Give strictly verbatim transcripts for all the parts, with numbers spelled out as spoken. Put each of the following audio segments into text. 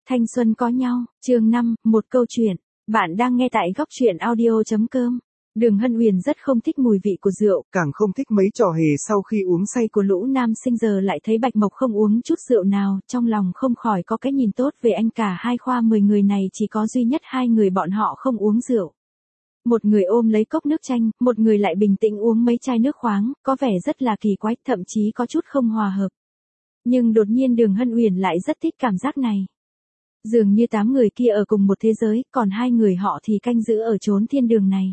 Thanh xuân có nhau, chương năm, một câu chuyện. Bạn đang nghe tại góc truyện audio chấm com. Đường Hân Uyển rất không thích mùi vị của rượu, càng không thích mấy trò hề sau khi uống say của lũ nam sinh giờ lại thấy Bạch Mộc không uống chút rượu nào, trong lòng không khỏi có cái nhìn tốt về anh. Cả hai khoa mười người này chỉ có duy nhất hai người bọn họ không uống rượu. Một người ôm lấy cốc nước chanh, một người lại bình tĩnh uống mấy chai nước khoáng, có vẻ rất là kỳ quái, thậm chí có chút không hòa hợp. Nhưng đột nhiên Đường Hân Uyển lại rất thích cảm giác này. Dường như tám người kia ở cùng một thế giới, còn hai người họ thì canh giữ ở chốn thiên đường này.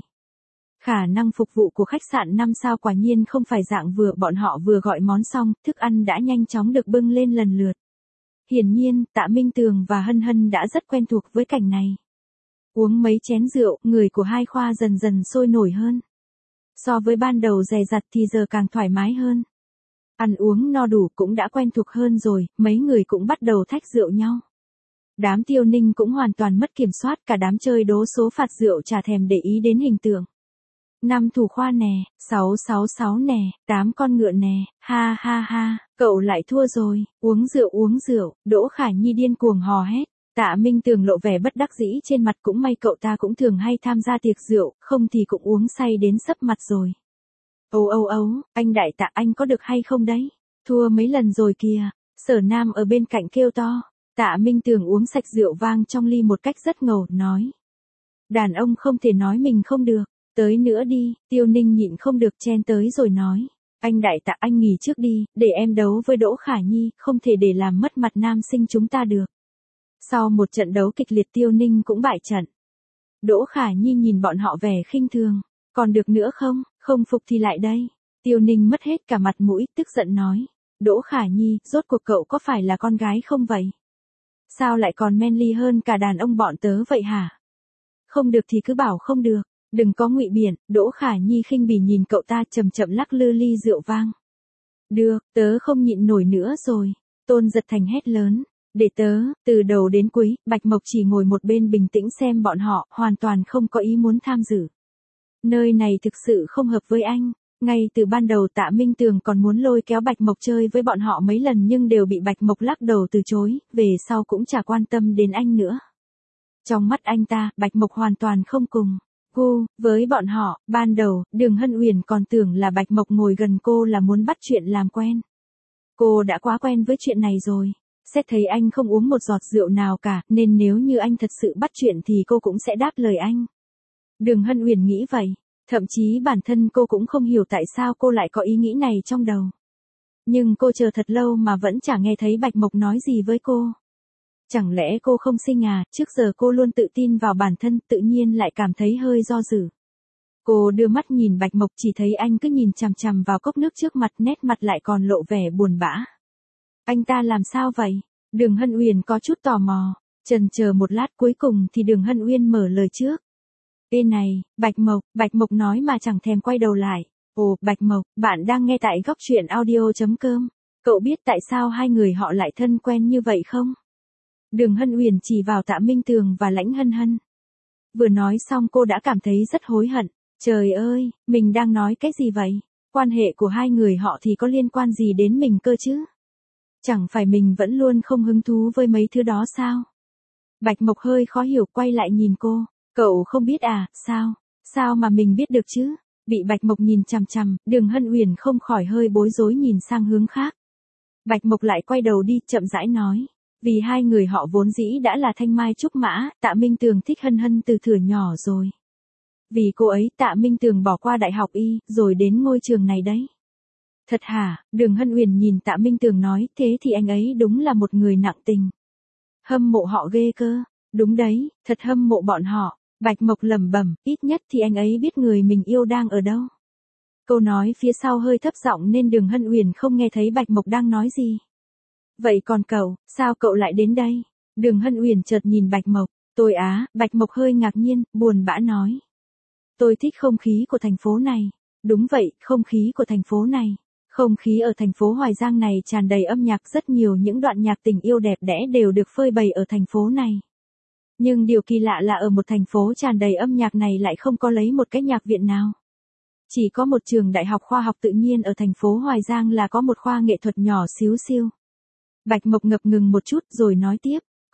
Khả năng phục vụ của khách sạn năm sao quả nhiên không phải dạng vừa, bọn họ vừa gọi món xong, thức ăn đã nhanh chóng được bưng lên lần lượt. Hiển nhiên, Tạ Minh Tường và Hân Hân đã rất quen thuộc với cảnh này. Uống mấy chén rượu, người của hai khoa dần dần sôi nổi hơn. So với ban đầu dè dặt thì giờ càng thoải mái hơn. Ăn uống no đủ cũng đã quen thuộc hơn rồi, mấy người cũng bắt đầu thách rượu nhau. Đám Tiêu Ninh cũng hoàn toàn mất kiểm soát, cả đám chơi đố số phạt rượu chả thèm để ý đến hình tượng. Năm thủ khoa nè, sáu sáu sáu nè, tám con ngựa nè, ha ha ha, cậu lại thua rồi, uống rượu uống rượu, Đỗ Khả Nhi điên cuồng hò hét. Tạ Minh Tường lộ vẻ bất đắc dĩ trên mặt, cũng may cậu ta cũng thường hay tham gia tiệc rượu, không thì cũng uống say đến sấp mặt rồi. Âu âu âu, anh đại Tạ, anh có được hay không đấy? Thua mấy lần rồi kìa. Sở Nam ở bên cạnh kêu to. Tạ Minh Tường uống sạch rượu vang trong ly một cách rất ngầu, nói. Đàn ông không thể nói mình không được. Tới nữa đi. Tiêu Ninh nhịn không được chen tới rồi nói. Anh đại Tạ, anh nghỉ trước đi, để em đấu với Đỗ Khả Nhi, không thể để làm mất mặt nam sinh chúng ta được. Sau một trận đấu kịch liệt, Tiêu Ninh cũng bại trận. Đỗ Khả Nhi nhìn bọn họ vẻ khinh thường. Còn được nữa không? Không phục thì lại đây. Tiêu Ninh mất hết cả mặt mũi, tức giận nói. Đỗ Khả Nhi, rốt cuộc cậu có phải là con gái không vậy? Sao lại còn manly hơn cả đàn ông bọn tớ vậy hả? Không được thì cứ bảo không được, đừng có ngụy biện. Đỗ Khả Nhi khinh bỉ nhìn cậu ta, chậm chậm lắc lư ly rượu vang. Được, tớ không nhịn nổi nữa rồi. Tôn Giật Thành hét lớn. Để tớ, từ đầu đến cuối, Bạch Mộc chỉ ngồi một bên bình tĩnh xem bọn họ, hoàn toàn không có ý muốn tham dự. Nơi này thực sự không hợp với anh. Ngay từ ban đầu Tạ Minh Tường còn muốn lôi kéo Bạch Mộc chơi với bọn họ mấy lần nhưng đều bị Bạch Mộc lắc đầu từ chối, về sau cũng chả quan tâm đến anh nữa. Trong mắt anh ta, Bạch Mộc hoàn toàn không cùng gu với bọn họ. Ban đầu, Đường Hân Uyển còn tưởng là Bạch Mộc ngồi gần cô là muốn bắt chuyện làm quen. Cô đã quá quen với chuyện này rồi. Xét thấy anh không uống một giọt rượu nào cả, nên nếu như anh thật sự bắt chuyện thì cô cũng sẽ đáp lời anh. Đường Hân Uyển nghĩ vậy. Thậm chí bản thân cô cũng không hiểu tại sao cô lại có ý nghĩ này trong đầu. Nhưng cô chờ thật lâu mà vẫn chẳng nghe thấy Bạch Mộc nói gì với cô. Chẳng lẽ cô không sinh à? Trước giờ cô luôn tự tin vào bản thân, tự nhiên lại cảm thấy hơi do dự. Cô đưa mắt nhìn Bạch Mộc, chỉ thấy anh cứ nhìn chằm chằm vào cốc nước trước mặt, nét mặt lại còn lộ vẻ buồn bã. Anh ta làm sao vậy? Đường Hân Uyển có chút tò mò. Chần chờ một lát, cuối cùng thì Đường Hân Uyển mở lời trước. Ê này, Bạch Mộc, Bạch Mộc nói mà chẳng thèm quay đầu lại. Ồ, Bạch Mộc, bạn đang nghe tại góc truyện audio chấm com. Cậu biết tại sao hai người họ lại thân quen như vậy không? Đường Hân Uyển chỉ vào Tạ Minh Tường và Lãnh Hân Hân. Vừa nói xong cô đã cảm thấy rất hối hận. Trời ơi, mình đang nói cái gì vậy? Quan hệ của hai người họ thì có liên quan gì đến mình cơ chứ? Chẳng phải mình vẫn luôn không hứng thú với mấy thứ đó sao? Bạch Mộc hơi khó hiểu quay lại nhìn cô. Cậu không biết à? Sao? Sao mà mình biết được chứ? Bị Bạch Mộc nhìn chằm chằm, Đường Hân Uyển không khỏi hơi bối rối nhìn sang hướng khác. Bạch Mộc lại quay đầu đi, chậm rãi nói. Vì hai người họ vốn dĩ đã là thanh mai trúc mã, Tạ Minh Tường thích Hân Hân từ thuở nhỏ rồi. Vì cô ấy, Tạ Minh Tường bỏ qua đại học y, rồi đến ngôi trường này đấy. Thật hả? Đường Hân Uyển nhìn Tạ Minh Tường nói, thế thì anh ấy đúng là một người nặng tình. Hâm mộ họ ghê cơ. Đúng đấy, thật hâm mộ bọn họ. Bạch Mộc lẩm bẩm, ít nhất thì anh ấy biết người mình yêu đang ở đâu. Câu nói phía sau hơi thấp giọng nên Đường Hân Uyển không nghe thấy Bạch Mộc đang nói gì. Vậy còn cậu, sao cậu lại đến đây? Đường Hân Uyển chợt nhìn Bạch Mộc. Tôi á, Bạch Mộc hơi ngạc nhiên, buồn bã nói. Tôi thích không khí của thành phố này. Đúng vậy, không khí của thành phố này. Không khí ở thành phố Hoài Giang này tràn đầy âm nhạc, rất nhiều những đoạn nhạc tình yêu đẹp đẽ đều được phơi bày ở thành phố này. Nhưng điều kỳ lạ là ở một thành phố tràn đầy âm nhạc này lại không có lấy một cái nhạc viện nào. Chỉ có một trường đại học khoa học tự nhiên ở thành phố Hoài Giang là có một khoa nghệ thuật nhỏ xíu xiu. Bạch Mộc ngập ngừng một chút rồi nói tiếp,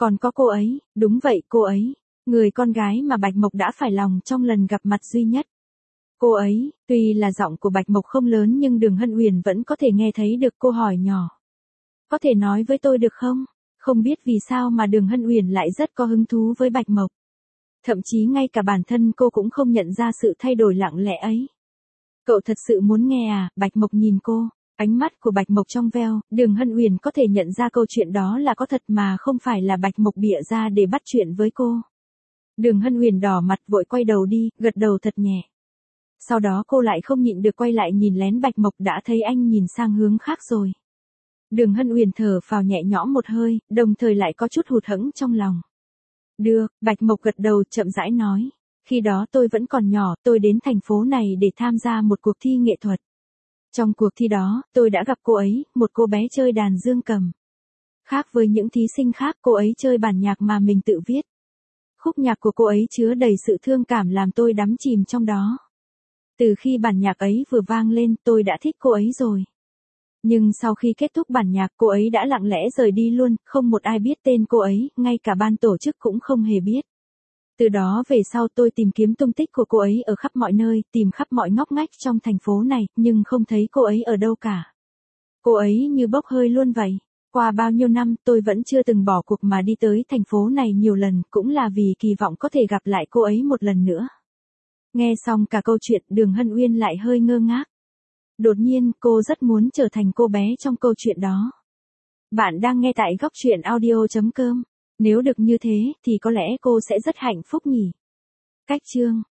Còn có cô ấy, đúng vậy cô ấy, người con gái mà Bạch Mộc đã phải lòng trong lần gặp mặt duy nhất. Cô ấy, tuy là giọng của Bạch Mộc không lớn nhưng Đường Hân Uyển vẫn có thể nghe thấy được cô hỏi nhỏ. Có thể nói với tôi được không? Không biết vì sao mà Đường Hân Uyển lại rất có hứng thú với Bạch Mộc. Thậm chí ngay cả bản thân cô cũng không nhận ra sự thay đổi lặng lẽ ấy. Cậu thật sự muốn nghe à? Bạch Mộc nhìn cô, ánh mắt của Bạch Mộc trong veo, Đường Hân Uyển có thể nhận ra câu chuyện đó là có thật mà không phải là Bạch Mộc bịa ra để bắt chuyện với cô. Đường Hân Uyển đỏ mặt vội quay đầu đi, gật đầu thật nhẹ. Sau đó cô lại không nhịn được quay lại nhìn lén Bạch Mộc, đã thấy anh nhìn sang hướng khác rồi. Đường Hân Uyển thở phào nhẹ nhõm một hơi, đồng thời lại có chút hụt hẫng trong lòng. Được, Bạch Mộc gật đầu chậm rãi nói. Khi đó tôi vẫn còn nhỏ, tôi đến thành phố này để tham gia một cuộc thi nghệ thuật. Trong cuộc thi đó, tôi đã gặp cô ấy, một cô bé chơi đàn dương cầm. Khác với những thí sinh khác, cô ấy chơi bản nhạc mà mình tự viết. Khúc nhạc của cô ấy chứa đầy sự thương cảm làm tôi đắm chìm trong đó. Từ khi bản nhạc ấy vừa vang lên, tôi đã thích cô ấy rồi. Nhưng sau khi kết thúc bản nhạc, cô ấy đã lặng lẽ rời đi luôn, không một ai biết tên cô ấy, ngay cả ban tổ chức cũng không hề biết. Từ đó về sau tôi tìm kiếm tung tích của cô ấy ở khắp mọi nơi, tìm khắp mọi ngóc ngách trong thành phố này, nhưng không thấy cô ấy ở đâu cả. Cô ấy như bốc hơi luôn vậy. Qua bao nhiêu năm, tôi vẫn chưa từng bỏ cuộc mà đi tới thành phố này nhiều lần, cũng là vì kỳ vọng có thể gặp lại cô ấy một lần nữa. Nghe xong cả câu chuyện, Đường Hân Uyên lại hơi ngơ ngác. Đột nhiên, cô rất muốn trở thành cô bé trong câu chuyện đó. Bạn đang nghe tại góc truyện audio chấm com. Nếu được như thế, thì có lẽ cô sẽ rất hạnh phúc nhỉ. Cách chương